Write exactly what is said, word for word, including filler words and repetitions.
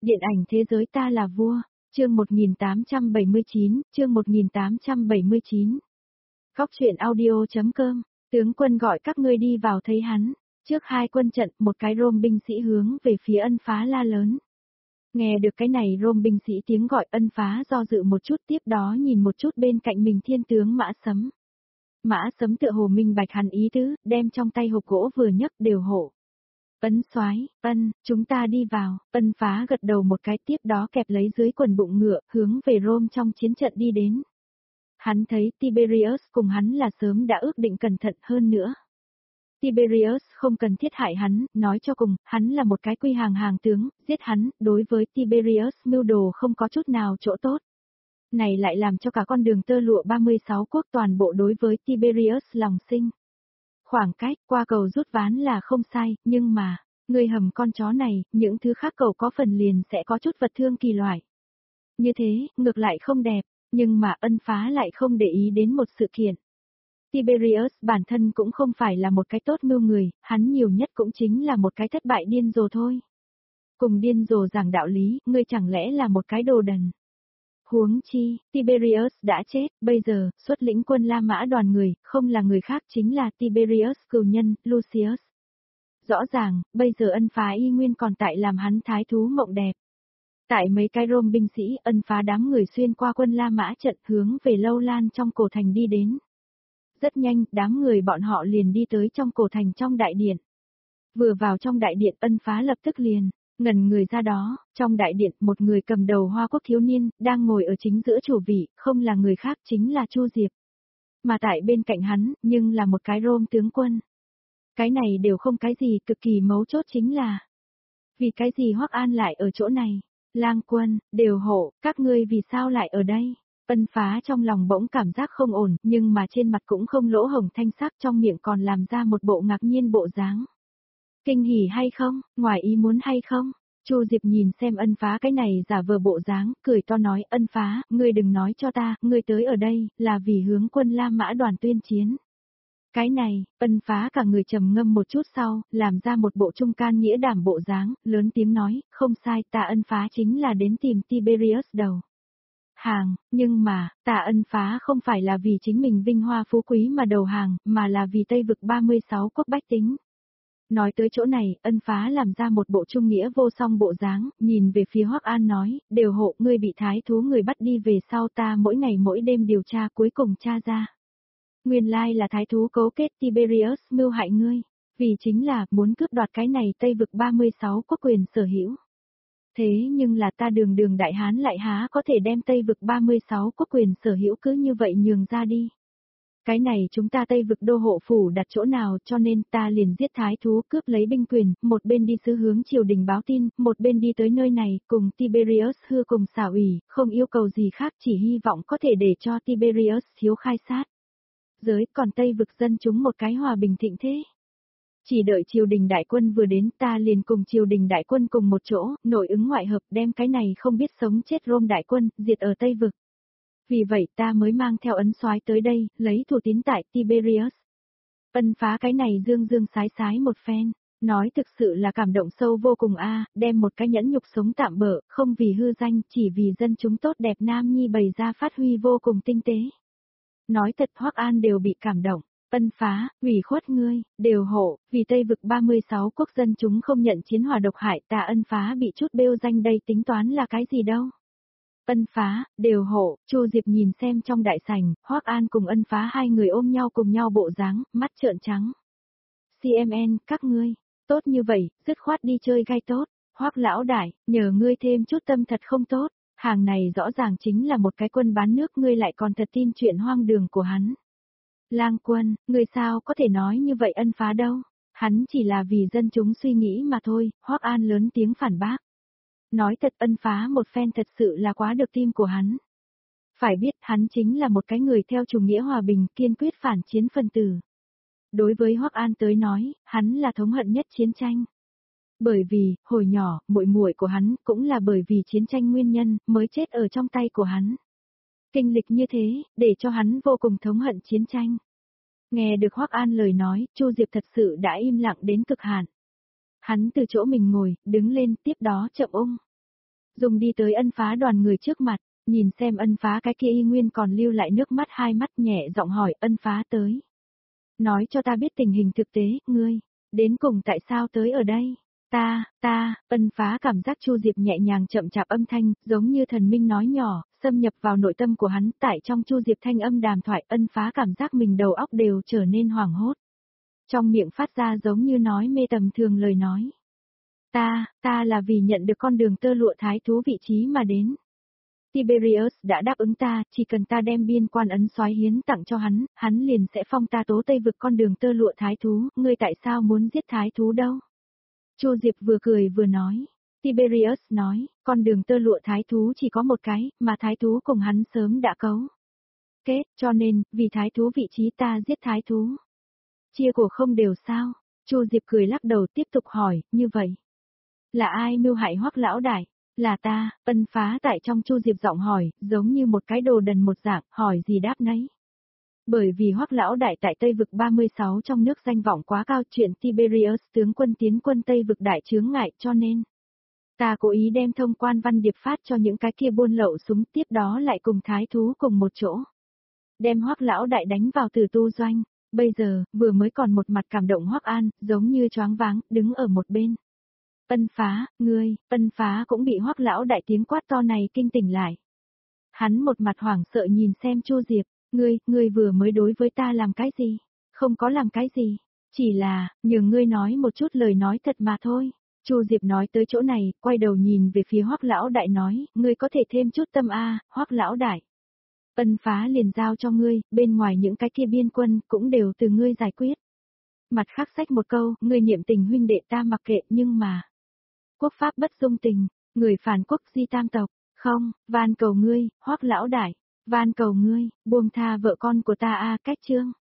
Điện ảnh thế giới ta là vua, chương một nghìn tám trăm bảy mươi chín, chương một nghìn tám trăm bảy mươi chín. Góc truyện audio.com, tướng quân gọi các ngươi đi vào thấy hắn, trước hai quân trận một cái Rôm binh sĩ hướng về phía Ân Phá la lớn. Nghe được cái này Rôm binh sĩ tiếng gọi Ân Phá do dự một chút tiếp đó nhìn một chút bên cạnh mình thiên tướng Mã Sấm. Mã Sấm tựa hồ minh bạch hắn ý tứ, đem trong tay hộp gỗ vừa nhấc đều hộ. Ấn soái, ân, chúng ta đi vào, Ân Phá gật đầu một cái tiếp đó kẹp lấy dưới quần bụng ngựa, hướng về Rome trong chiến trận đi đến. Hắn thấy Tiberius cùng hắn là sớm đã ước định cẩn thận hơn nữa. Tiberius không cần thiết hại hắn, nói cho cùng, hắn là một cái quy hàng hàng tướng, giết hắn, đối với Tiberius mưu đồ không có chút nào chỗ tốt. Này lại làm cho cả con đường tơ lụa ba mươi sáu quốc toàn bộ đối với Tiberius lòng sinh. Khoảng cách qua cầu rút ván là không sai, nhưng mà, người hầm con chó này, những thứ khác cầu có phần liền sẽ có chút vật thương kỳ loại. Như thế, ngược lại không đẹp, nhưng mà Ân Phá lại không để ý đến một sự kiện. Tiberius bản thân cũng không phải là một cái tốt mưu người, hắn nhiều nhất cũng chính là một cái thất bại điên rồ thôi. Cùng điên rồ giảng đạo lý, ngươi chẳng lẽ là một cái đồ đần. Huống chi, Tiberius đã chết, bây giờ, xuất lĩnh quân La Mã đoàn người, không là người khác chính là Tiberius cừu nhân, Lucius. Rõ ràng, bây giờ Ân Phá y nguyên còn tại làm hắn thái thú mộng đẹp. Tại mấy cái Rôm binh sĩ, Ân Phá đám người xuyên qua quân La Mã trận hướng về Lâu Lan trong cổ thành đi đến. Rất nhanh, đám người bọn họ liền đi tới trong cổ thành trong đại điện. Vừa vào trong đại điện Ân Phá lập tức liền. Ngần người ra đó, trong đại điện một người cầm đầu Hoa Quốc thiếu niên, đang ngồi ở chính giữa chủ vị, không là người khác chính là Chu Diệp. Mà tại bên cạnh hắn, nhưng là một cái Rôm tướng quân. Cái này đều không cái gì, cực kỳ mấu chốt chính là. Vì cái gì Hoắc An lại ở chỗ này? Lang quân, đều hộ, các ngươi vì sao lại ở đây? Ân Phá trong lòng bỗng cảm giác không ổn, nhưng mà trên mặt cũng không lỗ hổng thanh sắc, trong miệng còn làm ra một bộ ngạc nhiên bộ dáng. Kinh hỉ hay không, ngoài ý muốn hay không? Chu Diệp nhìn xem Ân Phá cái này giả vờ bộ dáng, cười to nói, Ân Phá, ngươi đừng nói cho ta, ngươi tới ở đây, là vì hướng quân La Mã đoàn tuyên chiến. Cái này, Ân Phá cả người trầm ngâm một chút sau, làm ra một bộ trung can nghĩa đảm bộ dáng, lớn tiếng nói, không sai, ta Ân Phá chính là đến tìm Tiberius đầu hàng, nhưng mà, ta Ân Phá không phải là vì chính mình vinh hoa phú quý mà đầu hàng, mà là vì Tây vực ba mươi sáu quốc bách tính. Nói tới chỗ này, Ân Phá làm ra một bộ trung nghĩa vô song bộ dáng, nhìn về phía Hoắc An nói, đều hộ ngươi bị thái thú người bắt đi về sau ta mỗi ngày mỗi đêm điều tra cuối cùng tra ra. Nguyên lai là thái thú cấu kết Tiberius mưu hại ngươi, vì chính là muốn cướp đoạt cái này Tây vực ba mươi sáu quốc quyền sở hữu. Thế nhưng là ta đường đường đại hán lại há có thể đem Tây vực ba mươi sáu quốc quyền sở hữu cứ như vậy nhường ra đi. Cái này chúng ta Tây vực đô hộ phủ đặt chỗ nào cho nên ta liền giết thái thú cướp lấy binh quyền, một bên đi sứ hướng triều đình báo tin, một bên đi tới nơi này cùng Tiberius hư cùng xảo ủy, không yêu cầu gì khác chỉ hy vọng có thể để cho Tiberius thiếu khai sát. Giới còn Tây vực dân chúng một cái hòa bình thịnh thế. Chỉ đợi triều đình đại quân vừa đến ta liền cùng triều đình đại quân cùng một chỗ, nội ứng ngoại hợp đem cái này không biết sống chết Rôm đại quân, diệt ở Tây vực. Vì vậy ta mới mang theo ấn soái tới đây, lấy thủ tín tại Tiberius. Ân Phá cái này dương dương sái sái một phen, nói thực sự là cảm động sâu vô cùng a, đem một cái nhẫn nhục sống tạm bỡ, không vì hư danh, chỉ vì dân chúng tốt đẹp nam nhi bày ra phát huy vô cùng tinh tế. Nói thật Hoắc An đều bị cảm động, Ân Phá, ủy khuất ngươi, đều hộ, vì Tây vực ba mươi sáu quốc dân chúng không nhận chiến hỏa độc hại ta Ân Phá bị chút bêu danh đây tính toán là cái gì đâu. Ân Phá, đều hộ, Chu Diệp nhìn xem trong đại sảnh, Hoắc An cùng Ân Phá hai người ôm nhau cùng nhau bộ dáng, mắt trợn trắng. xê em en, các ngươi, tốt như vậy, dứt khoát đi chơi gai tốt, Hoắc lão đại, nhờ ngươi thêm chút tâm thật không tốt, hàng này rõ ràng chính là một cái quân bán nước ngươi lại còn thật tin chuyện hoang đường của hắn. Lang quân, ngươi sao có thể nói như vậy Ân Phá đâu, hắn chỉ là vì dân chúng suy nghĩ mà thôi, Hoắc An lớn tiếng phản bác. Nói thật Ân Phá một phen thật sự là quá được tim của hắn. Phải biết hắn chính là một cái người theo chủ nghĩa hòa bình kiên quyết phản chiến phân tử. Đối với Hoắc An tới nói, hắn là thống hận nhất chiến tranh. Bởi vì, hồi nhỏ, muội muội của hắn cũng là bởi vì chiến tranh nguyên nhân mới chết ở trong tay của hắn. Kinh lịch như thế, để cho hắn vô cùng thống hận chiến tranh. Nghe được Hoắc An lời nói, Chu Diệp thật sự đã im lặng đến cực hạn. Hắn từ chỗ mình ngồi, đứng lên, tiếp đó chậm ung. Dung đi tới Ân Phá đoàn người trước mặt, nhìn xem Ân Phá cái kia y nguyên còn lưu lại nước mắt hai mắt nhẹ giọng hỏi Ân Phá tới. Nói cho ta biết tình hình thực tế, ngươi, đến cùng tại sao tới ở đây? Ta, ta, Ân Phá cảm giác Chu Diệp nhẹ nhàng chậm chạp âm thanh, giống như thần minh nói nhỏ, xâm nhập vào nội tâm của hắn, tại trong Chu Diệp thanh âm đàm thoại, Ân Phá cảm giác mình đầu óc đều trở nên hoảng hốt. Trong miệng phát ra giống như nói mê tầm thường lời nói. Ta, ta là vì nhận được con đường tơ lụa thái thú vị trí mà đến. Tiberius đã đáp ứng ta, chỉ cần ta đem biên quan ấn soái hiến tặng cho hắn, hắn liền sẽ phong ta tố Tây vực con đường tơ lụa thái thú, ngươi tại sao muốn giết thái thú đâu? Chu Diệp vừa cười vừa nói. Tiberius nói, con đường tơ lụa thái thú chỉ có một cái, mà thái thú cùng hắn sớm đã cấu kết, cho nên, vì thái thú vị trí ta giết thái thú. Chia của không đều sao? Chu Diệp cười lắc đầu tiếp tục hỏi, như vậy. Là ai mưu hại Hoắc lão đại? Là ta, Ân Phá tại trong Chu Diệp giọng hỏi, giống như một cái đồ đần một dạng, hỏi gì đáp nấy. Bởi vì Hoắc lão đại tại Tây vực ba mươi sáu trong nước danh vọng quá cao, chuyện Tiberius tướng quân tiến quân Tây vực đại chướng ngại, cho nên ta cố ý đem thông quan văn điệp phát cho những cái kia buôn lậu súng, tiếp đó lại cùng thái thú cùng một chỗ. Đem Hoắc lão đại đánh vào Tử Tu doanh, bây giờ, vừa mới còn một mặt cảm động Hoắc An, giống như choáng váng, đứng ở một bên. Ân Phá, ngươi, Ân Phá cũng bị Hoắc lão đại tiếng quát to này kinh tỉnh lại. Hắn một mặt hoảng sợ nhìn xem Chu Diệp, ngươi, ngươi vừa mới đối với ta làm cái gì? Không có làm cái gì, chỉ là, nhường ngươi nói một chút lời nói thật mà thôi. Chu Diệp nói tới chỗ này, quay đầu nhìn về phía Hoắc lão đại nói, ngươi có thể thêm chút tâm a, Hoắc lão đại. Ân Phá liền giao cho ngươi, bên ngoài những cái kia biên quân cũng đều từ ngươi giải quyết. Mặt khác sách một câu, ngươi niệm tình huynh đệ ta mặc kệ, nhưng mà quốc pháp bất dung tình, người phản quốc di tam tộc, không, van cầu ngươi, Hoắc lão đại, van cầu ngươi, buông tha vợ con của ta a, cách chương.